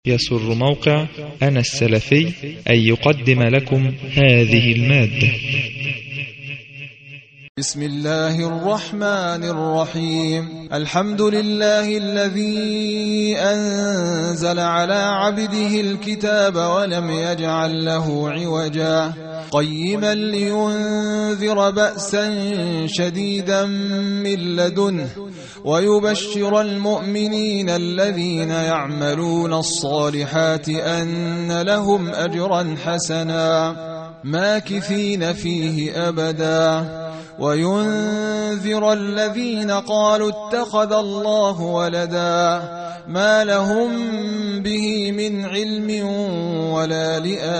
يسر موقع أنا السلفي أن يقدم لكم هذه المادة. بسم الله الرحمن الرحيم. الحمد لله الذي أنزل على عبده الكتاب ولم يجعل له عوجا قيما لينذر بأسا شديدا من لدنه ويبشر المؤمنين الذين يعملون الصالحات أن لهم أجرا حسنا ماكثين فيه أبدا وينذر الذين قالوا اتخذ الله ولدا ما لهم به من علم ولا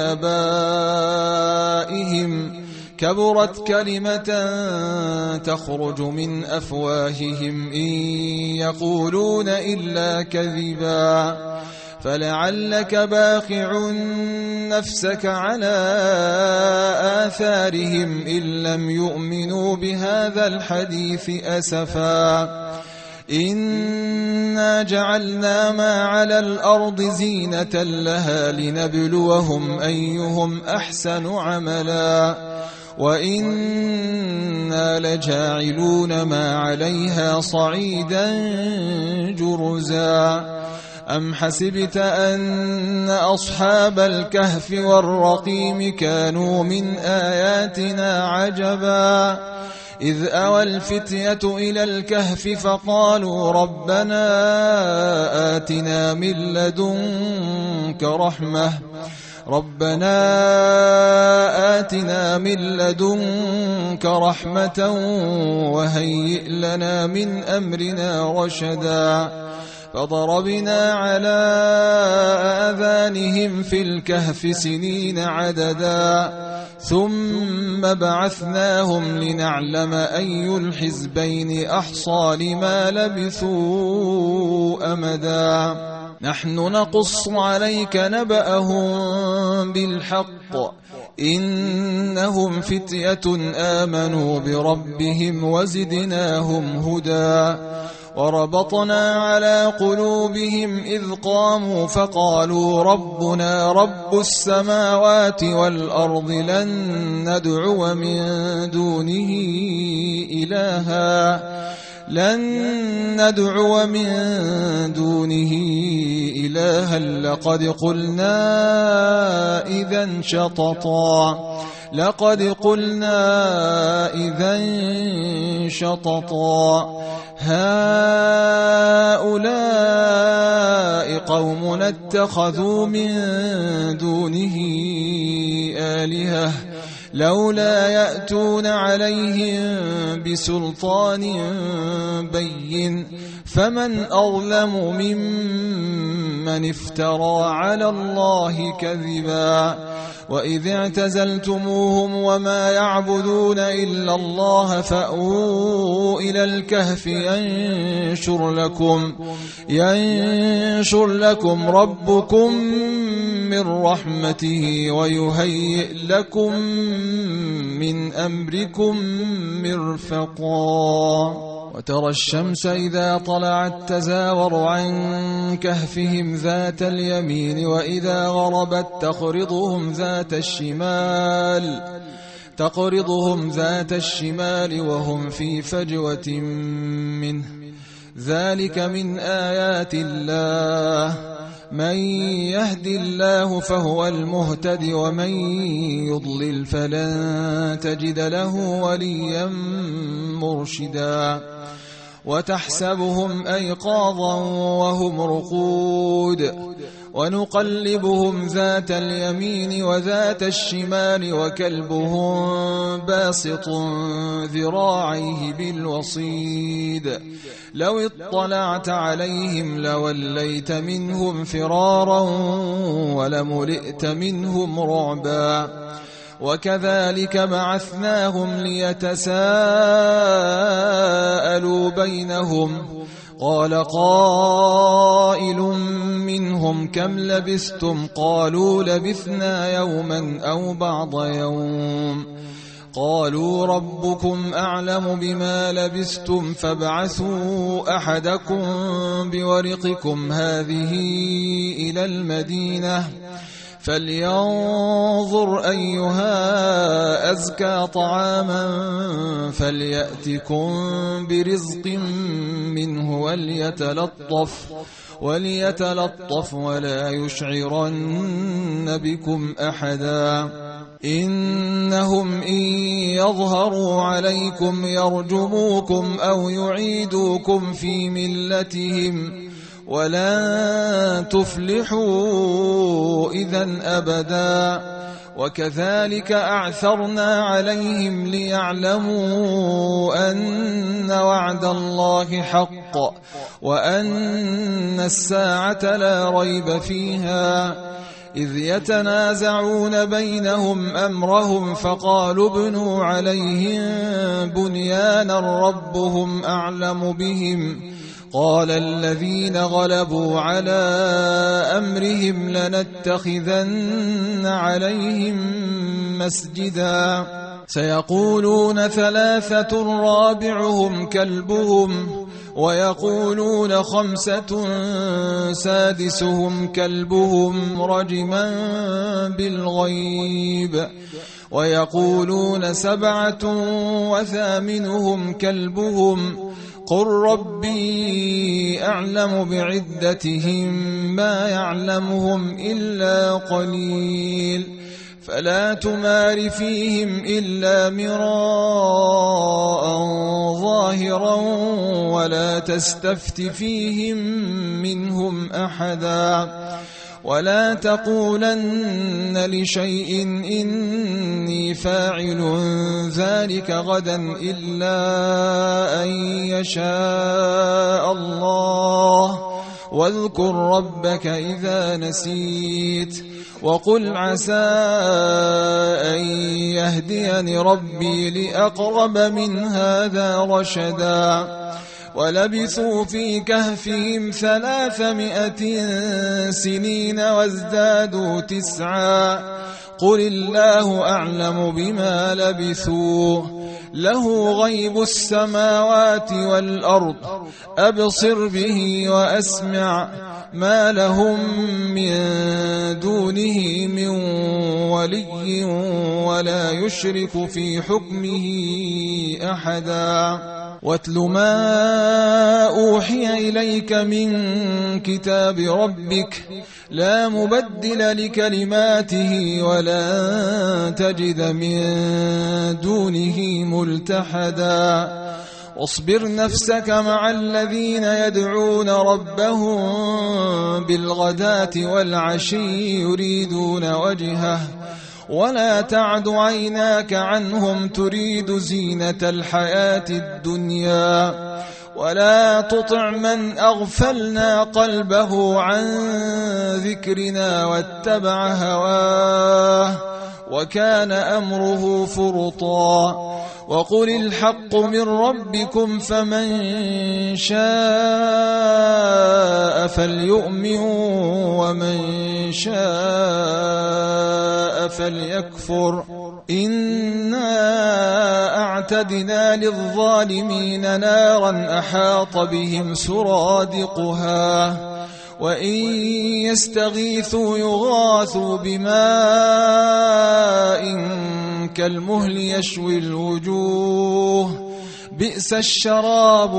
لآبائهم كبرت كلمة تخرج من أفواههم إن يقولون إلا كذبا فلعلك باخع نفسك على آثارهم إن لم يؤمنوا بهذا الحديث أسفا إنا جعلنا ما على الأرض زينة لها لنبلوهم أيهم أحسن عملا وإنا لجاعلون ما عليها صعيدا جرزا أم حسبت أن أصحاب الكهف والرقيم كانوا من آياتنا عجبا إذ أوى الفتية إلى الكهف فقالوا ربنا آتنا من لدنك رحمة وهيئ لنا من أمرنا رشدا فضربنا على آذانهم في الكهف سنين عددا ثم بعثناهم لنعلم أي الحزبين أحصى لما لبثوا أمدا نحن نقص عليك نبأهم بالحق إنهم فتية آمنوا بربهم وزدناهم هدى وربطنا على قلوبهم إذ قاموا فقالوا ربنا رب السماوات والأرض لن ندعو من دونه إلها لقد قلنا إذا شططا هؤلاء قومنا اتخذوا من دونه آلهة لولا يأتون عليهم بسلطان بين فمن أظلم ممن افترى على الله كذبا وإذ اعتزلتموهم وما يعبدون إلا الله فأووا إلى الكهف ينشر لكم ربكم من رحمته ويهيئ لكم من أمركم مرفقا وترى الشمس إذا طلعت تزاور عن كهفهم ذات اليمين وإذا غربت تقرضهم ذات الشمال وهم في فجوة منه ذلك من آيات الله من يهد الله فهو المهتد ومن يضلل فلن تجد له وليا مرشدا وتحسبهم أيقاظا وهم رقود ونقلبهم ذات اليمين وذات الشمال وكلبهم باسط ذراعيه بالوصيد لو اطلعت عليهم لوليت منهم فرارا ولملئت منهم رعبا وكذلك بعثناهم ليتساءلوا بينهم قال قائل منهم كم لبثتم قالوا لبثنا يوما أو بعض يوم قالوا ربكم أعلم بما لبثتم فابعثوا أحدكم بورقكم هذه إلى المدينة فلينظر أيها أزكى طعاما فليأتكم برزق منه وليتلطف ولا يشعرن بكم أحدا إنهم إن يظهروا عليكم يرجموكم أو يعيدوكم في ملتهم ولن تفلحوا إذن أبدا وكذلك أعثرنا عليهم ليعلموا أن وعد الله حق وأن الساعة لا ريب فيها إذ يتنازعون بينهم أمرهم فقالوا ابنوا عليهم بنيانا ربهم أعلم بهم قال الذين غلبوا على أمرهم لنتخذن عليهم مسجدا سيقولون 3 رابعهم كلبهم ويقولون 5 سادسهم كلبهم رجما بالغيب ويقولون 7 وثامنهم كلبهم قل ربي أعلم بعدتهم ما يعلمهم إلا قليل فلا تمار فيهم إلا مراء ظاهرا ولا تستفت فيهم منهم أحدا ولا تقولن لشيء إني فاعل ذلك غدا إلا أن يشاء الله واذكر ربك إذا نسيت وقل عسى أن يهديني ربي لأقرب من هذا رشدا ولبثوا في كهفهم 300 سنين وازدادوا 9 قل الله أعلم بما لبثوا له غيب السماوات والأرض أبصر به وأسمع ما لهم من دونه من ولي ولا يشرك في حكمه أحدا واتل ما أوحي إليك من كتاب ربك لا مبدل لكلماته ولا تجد من دونه ملتحدا واصبر نفسك مع الذين يدعون ربهم بالغداة والعشي يريدون وجهه ولا تعد عيناك عنهم تريد زينة الحياة الدنيا ولا تطع من أغفلنا قلبه عن ذكرنا واتبع هواه وكان أمره فرطا وقل الحق من ربكم فمن شاء فليؤمن ومن شاء فليكفر إنا أعتدنا للظالمين نارا أحاط بهم سرادقها وإن يستغيثوا يغاثوا بماء كالمهل يشوي الوجوه بئس الشراب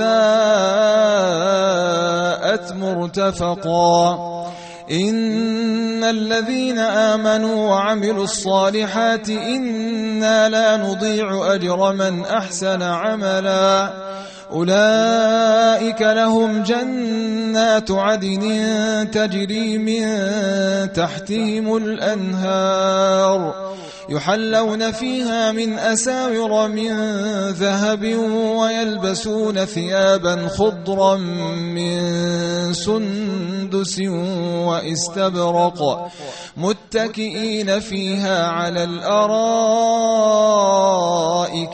وساءت مرتفقا إن الذين آمنوا وعملوا الصالحات إنا لا نضيع أجر من أحسن عملا أولئك لهم جنات عدن تجري من تحتهم الأنهار يحلون فيها من أساور من ذهب ويلبسون ثيابا خضرا من سندس واستبرق متكئين فيها على الأرائك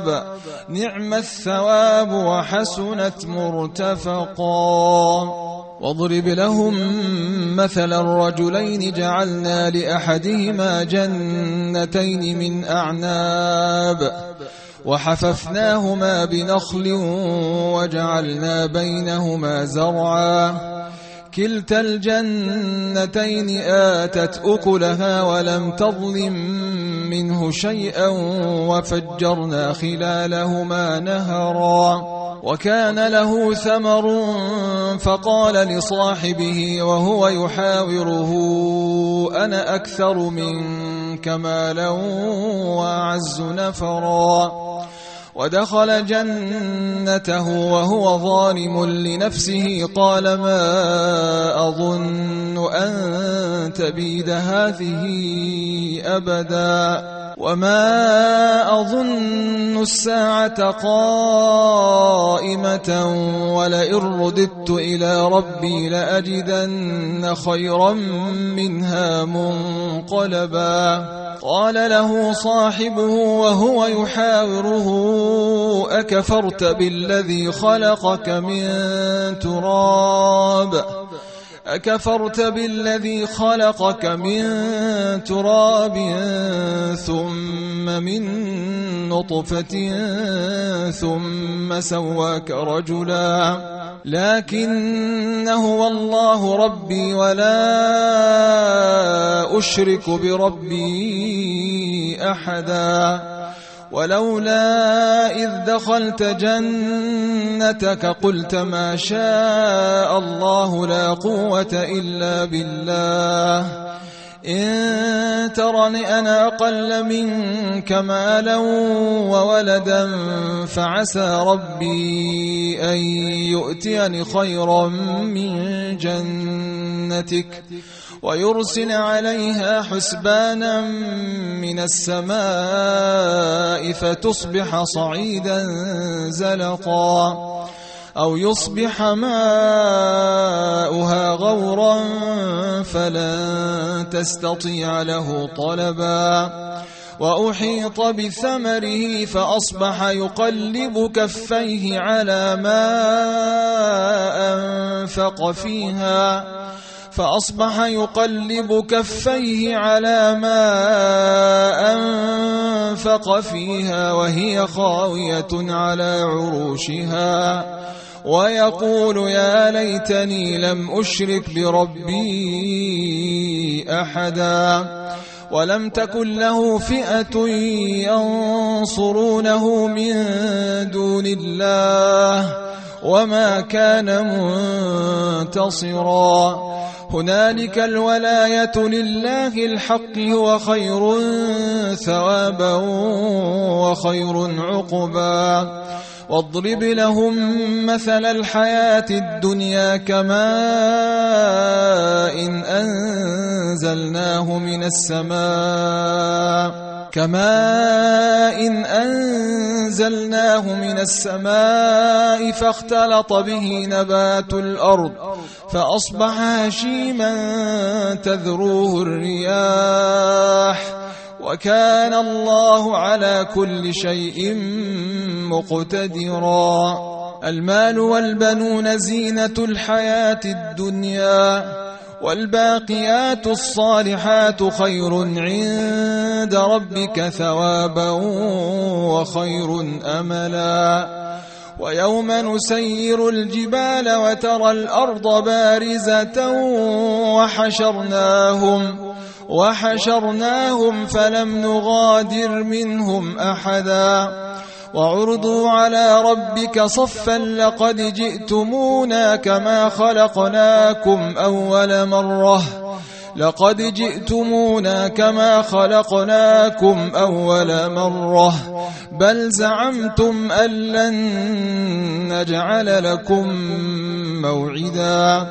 نعم الثواب وحسنت مرتفقا واضرب لهم مثل الرجلين جعلنا لأحدهما جنتين من أعناب وحففناهما بنخل وجعلنا بينهما زرعا كلتا الجنتين آتت أكلها ولم تظلم منه شيئا وفجرنا خلالهما نهرا وكان له ثمر فقال لصاحبه وهو يحاوره أنا أكثر منك مالا وأعز نفرا ودخل جنته وهو ظالم لنفسه قال ما أظن أن تبيد هذه أبدا وما أظن الساعة قائمة ولئن رددت إلى ربي لأجدن خيرا منها منقلبا قال له صاحبه وهو يحاوره أكفرت بالذي خلقك من تراب ثم من نطفة ثم سواك رجلا لكن هو الله ربي ولا أشرك بربي أحدا ولولا إذ دخلت جنتك قلت ما شاء الله لا قوة إلا بالله إن ترني أنا أقل منك مالا وولدا فعسى ربي أن يؤتيني خيرا من جنتك ويرسل عليها حسبانا من السماء فتصبح صعيدا زلقا أو يصبح ماؤها غورا فلن تستطيع له طلبا وأحيط بثمره فأصبح يقلب كفيه على ما أنفق فيها وهي خاوية على عروشها ويقول يا ليتني لم أشرك بربي أحدا ولم تكن له فئة ينصرونه من دون الله وما كان منتصرا هنالك الولاية لله الحق هو خير ثوابا وخير عقبا واضرب لهم مثل الحياة الدنيا كماء أنزلناه من السماء فاختلط به نبات الأرض فأصبح هشيما تذروه الرياح وكان الله على كل شيء مقتدرا المال والبنون زينة الحياة الدنيا والباقيات الصالحات خير عند ربك ثوابا وخير أملا ويوم نسير الجبال وترى الأرض بارزة وحشرناهم فلم نغادر منهم أحدا وعرضوا على ربك صفا لقد جئتمونا كما خلقناكم أول مرة بل زعمتم أن لن نجعل لكم موعدا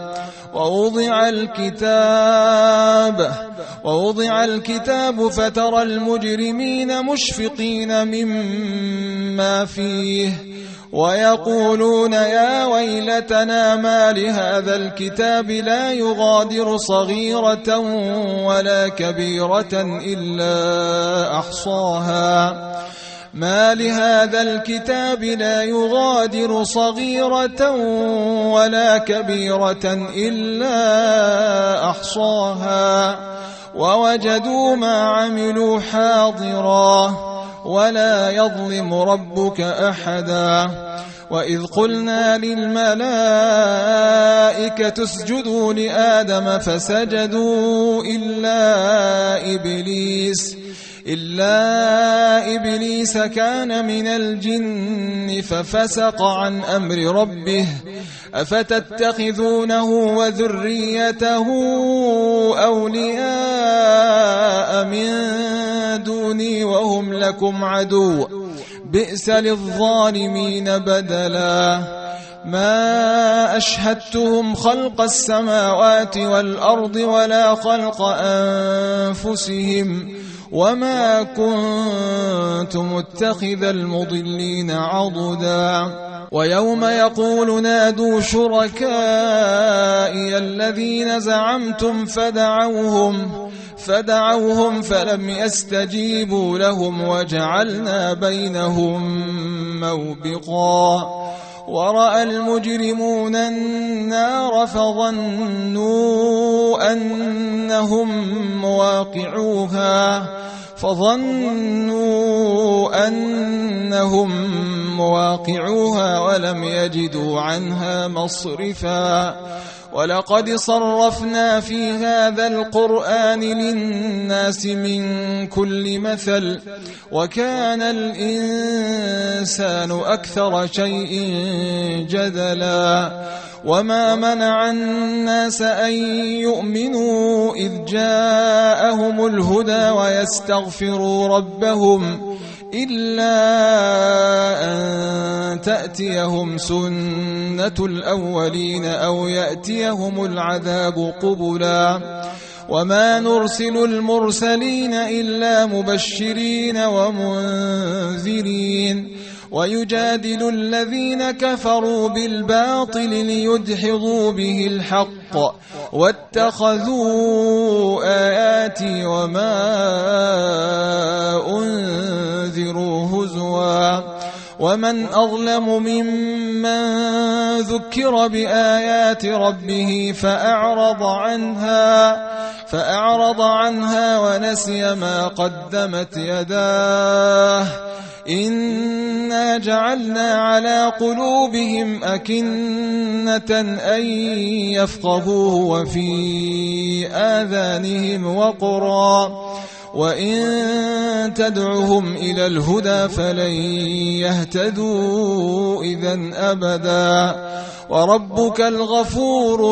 ووضع الكتاب فترى المجرمين مشفقين مما فيه ويقولون يا ويلتنا ما لهذا الكتاب لا يغادر صغيرة ولا كبيرة إلا أحصاها ما لهذا الكتاب لا يغادر صغيرة ولا كبيرة إلا أحصاها ووجدوا ما عملوا حاضرا ولا يظلم ربك أحدا وإذ قلنا للملائكة اسجدوا لآدم فسجدوا إلا إبليس كان من الجن ففسق عن أمر ربه أفتتخذونه وذريته أولياء من دوني وهم لكم عدو بئس للظالمين بدلا ما أشهدتهم خلق السماوات والأرض ولا خلق أنفسهم وما كنت متخذ المضلين عضدا ويوم يقول نادوا شركائي الذين زعمتم فدعوهم فلم يستجيبوا لهم وجعلنا بينهم موبقا ورأى المجرمون النار فظنوا أنهم مواقعوها ولم يجدوا عنها مصرفا ولقد صرفنا في هذا القرآن للناس من كل مثل وكان الإنسان أكثر شيء جدلا وما منع الناس أن يؤمنوا إذ جاءهم الهدى ويستغفروا ربهم إلا أن تأتيهم سنة الأولين أو يأتيهم العذاب قبلا وما نرسل المرسلين إلا مبشرين ومنذرين ويجادل الذين كفروا بالباطل ليدحضوا به الحق واتخذوا آياتي وما أنذروا هزوا ومن أظلم ممن ذكر بآيات ربه فأعرض عنها ونسي ما قدمت يداه إنا جعلنا على قلوبهم أكنة أن يفقهوه وفي آذانهم وقرا وإن تدعهم إلى الهدى فلن يهتدوا إذن أبدا وربك الغفور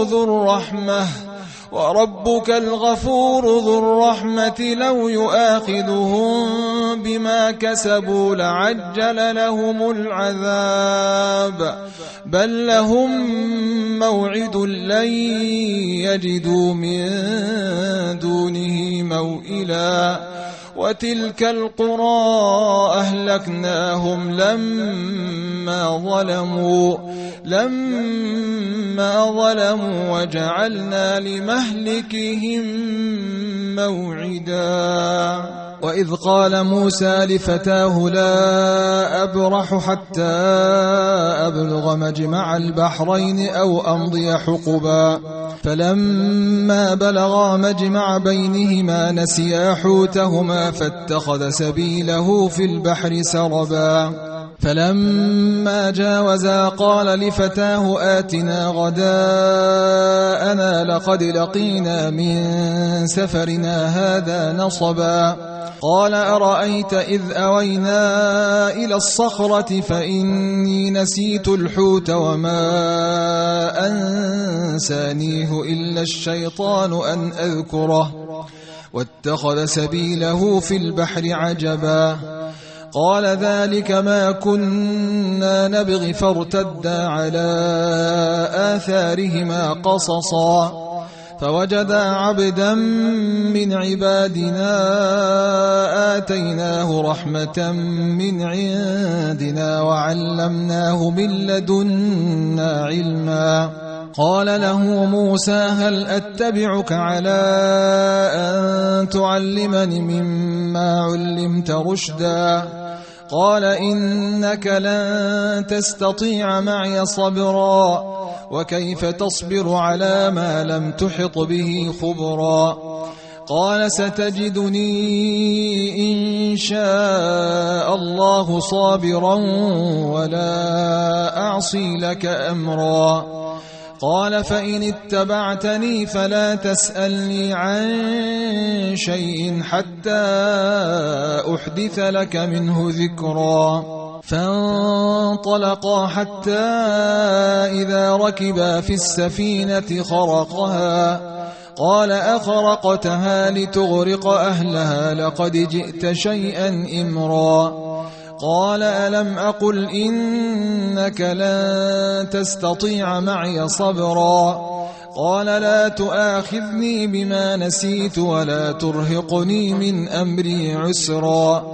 ذو الرحمة لو يؤاخذهم بما كسبوا لعجل لهم العذاب بل لهم موعد لن يجدوا من دونه موئلا وتلك القرى أهلكناهم لما ظلموا وجعلنا لمهلكهم موعدا وإذ قال موسى لفتاه لا أبرح حتى أبلغ مجمع البحرين أو أمضي حقبا فلما بلغا مجمع بينهما نسيا حوتهما فاتخذ سبيله في البحر سربا فلما جاوزا قال لفتاه آتنا غداءنا لقد لقينا من سفرنا هذا نصبا قال أرأيت إذ أوينا إلى الصخرة فإني نسيت الحوت وما أنسانيه إلا الشيطان أن أذكره واتخذ سبيله في البحر عجبا قال ذلك ما كنا نبغي فارتدا على آثارهما قصصا فوجدا عبدا من عبادنا آتيناه رحمة من عندنا وعلمناه من لدنا علما قال له موسى هل أتبعك على أن تعلمني مما علمت رشدا قال إنك لن تستطيع معي صبرا وكيف تصبر على ما لم تحط به خبرا قال ستجدني إن شاء الله صابرا ولا أعصي لك أمرا قال فإن اتبعتني فلا تسألني عن شيء حتى أحدث لك منه ذكرا فانطلقا حتى إذا ركبا في السفينة خرقها قال أخرقتها لتغرق أهلها لقد جئت شيئا إمرا قال ألم أقل إنك لن تستطيع معي صبرا قال لا تؤاخذني بما نسيت ولا ترهقني من أمري عسرا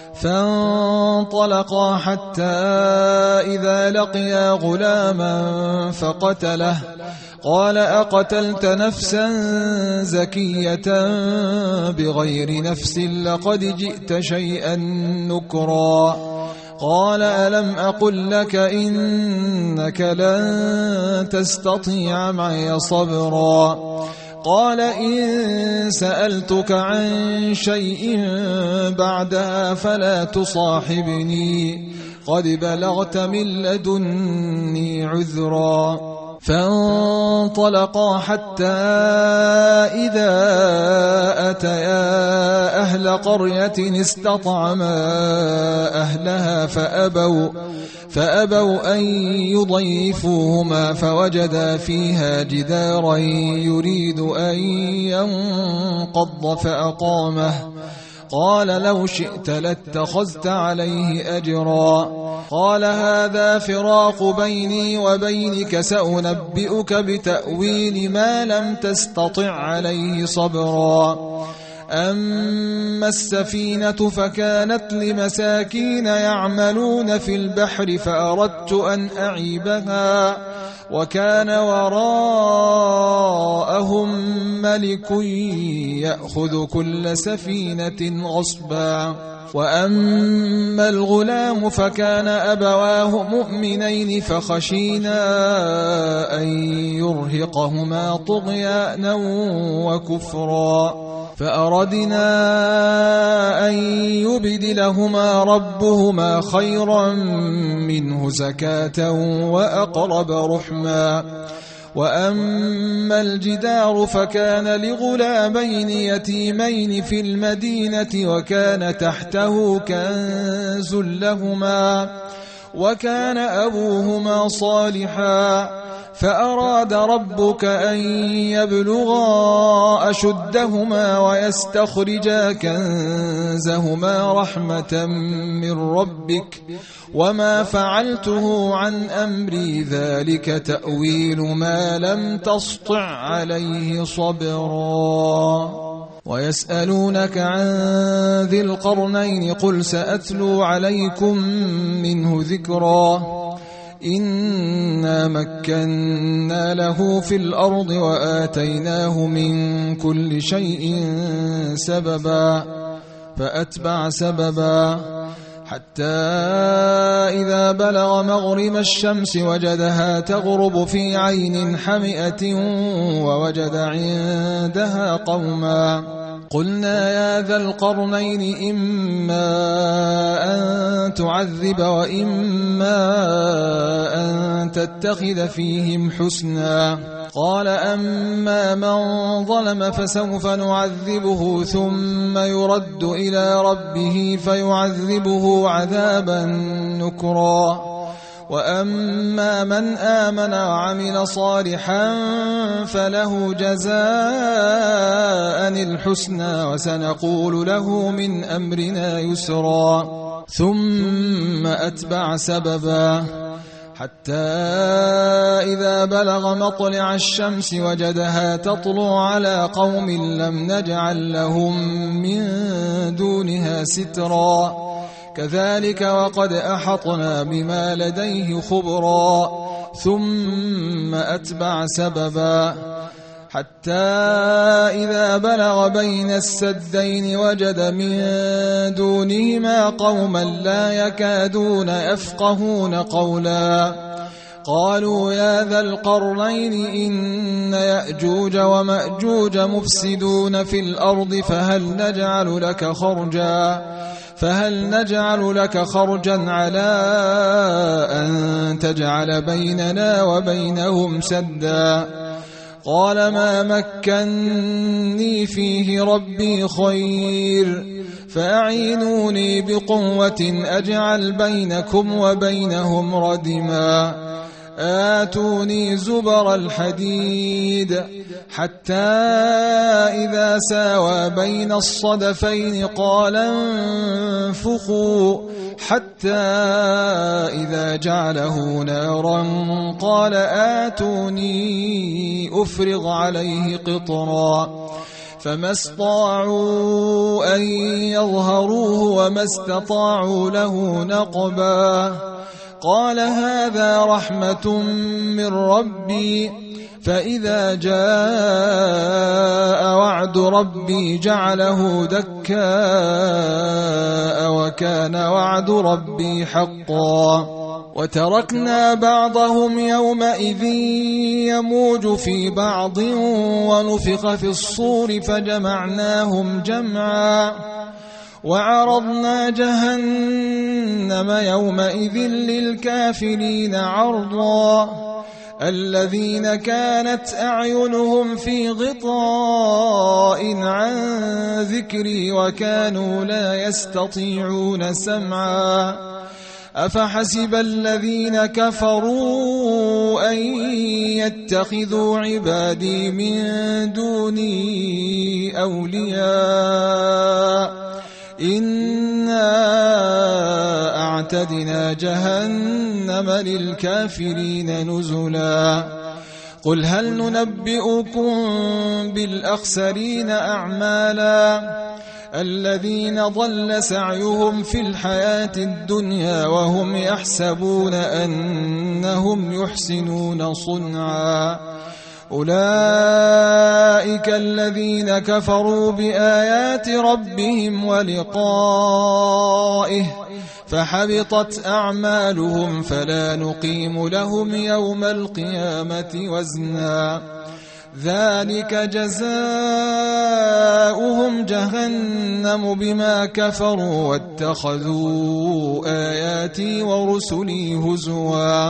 فانطلقا حتى إذا لقيا غلاما فقتله قال أقتلت نفسا زكية بغير نفس لقد جئت شيئا نكرا قال ألم أقل لك إنك لن تستطيع معي صبرا قال إن سألتك عن شيء بعدها فلا تصاحبني قد بلغت من لدني عذرا فانطلقا حتى إذا أتيا أهل قرية استطعما أهلها فأبوا أن يضيفوهما فوجدا فيها جدارا يريد أن ينقض فأقامه قال لو شئت لاتخذت عليه أجرا قال هذا فراق بيني وبينك سأنبئك بتأويل ما لم تستطع عليه صبرا أما السفينة فكانت لمساكين يعملون في البحر فأردت أن أعيبها وكان وراءهم ملك يأخذ كل سفينة غصبا وأما الغلام فكان أبواه مؤمنين فخشينا أن يرهقهما طغيانا وكفرا فأردنا أن يبدلهما ربهما خيرا منه زكاة وأقرب رحما وأما الجدار فكان لغلامين يتيمين في المدينة وكان تحته كنز لهما وكان أبوهما صالحا فأراد ربك أن يبلغا أشدهما ويستخرجا كنزهما رحمة من ربك وما فعلته عن أمري ذلك تأويل ما لم تسطع عليه صبرا ويسألونك عن ذي القرنين قل سأتلو عليكم منه ذكرا إنا مكنا له في الأرض وآتيناه من كل شيء سببا فأتبع سببا حتى إذا بلغ مغرب الشمس وجدها تغرب في عين حمئة ووجد عندها قوما قلنا يا ذا القرنين إما أن تعذب وإما أن تتخذ فيهم حسنا قال أما من ظلم فسوف نعذبه ثم يرد إلى ربه فيعذبه عذابا نكرا وأما من آمن وعمل صالحا فله جزاء الحسنى وسنقول له من أمرنا يسرا ثم أتبع سببا حتى إذا بلغ مطلع الشمس وجدها تطلع على قوم لم نجعل لهم من دونها سترا كذلك وقد أحطنا بما لديه خبرا ثم أتبع سببا حتى إذا بلغ بين السدين وجد من دونهما قوما لا يكادون يفقهون قولا قالوا يا ذا القرنين إن يأجوج ومأجوج مفسدون في الأرض فهل نجعل لك خرجا على أن تجعل بيننا وبينهم سدا قال ما مكني فيه ربي خير فأعينوني بقوة أجعل بينكم وبينهم ردما آتوني زبر الحديد حتى إذا ساوى بين الصدفين قال انفخوا حتى إذا جعله نارا قال آتوني أفرغ عليه قطرا فما استطاعوا أن يظهروه وما استطاعوا له نقبا قال هذا رحمة من ربي فإذا جاء وعد ربي جعله دكاء وكان وعد ربي حقا وتركنا بعضهم يومئذ يموج في بعض ونفخ في الصور فجمعناهم جمعا وعرضنا جهنم يومئذ للكافرين عرضا الذين كانت أعينهم في غطاء عن ذكري وكانوا لا يستطيعون سمعا أفحسب الذين كفروا أن يتخذوا عبادي من دوني أولياء إنا أعتدنا جهنم للكافرين نزلا قل هل ننبئكم بالأخسرين أعمالا الذين ضل سعيهم في الحياة الدنيا وهم يحسبون أنهم يحسنون صنعا أولئك الذين كفروا بآيات ربهم ولقائه فحبطت أعمالهم فلا نقيم لهم يوم القيامة وزنا ذلك جزاؤهم جهنم بما كفروا واتخذوا آياتي ورسلي هزوا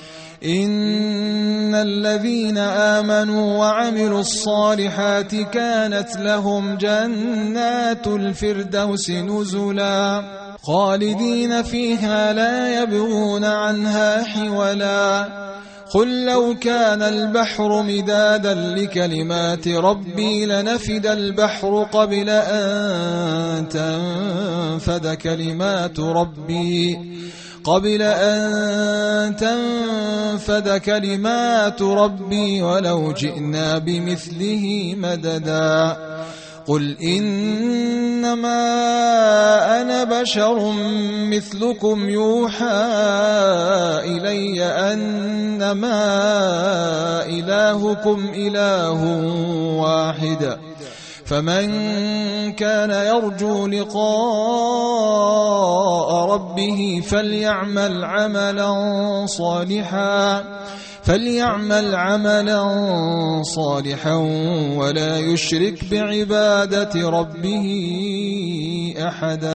إن الذين آمنوا وعملوا الصالحات كانت لهم جنات الفردوس نزلا خالدين فيها لا يبغون عنها حولا قل لو كان البحر مدادا لكلمات ربي لنفد البحر قبل أن تنفد كلمات ربي ولو جئنا بمثله مددا قل إنما أنا بشر مثلكم يوحى إلي أنما إلهكم إله واحد فمن كان يرجو لقاء ربه فليعمل عملا صالحا ولا يشرك بعبادة ربه أحدا